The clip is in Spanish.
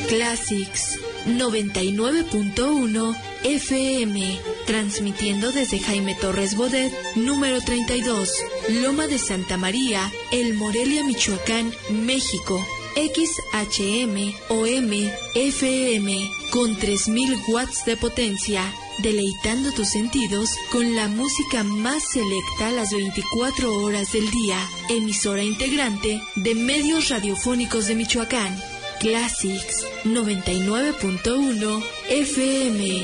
Classics 99.1 FM, transmitiendo desde Jaime Torres Bodet, número 32, Loma de Santa María, El Morelia, Michoacán, México. XHM OM FM con 3000 watts de potencia, deleitando tus sentidos con la música más selecta a las 24 horas del día. Emisora integrante de Medios Radiofónicos de Michoacán. Classics 99.1 FM.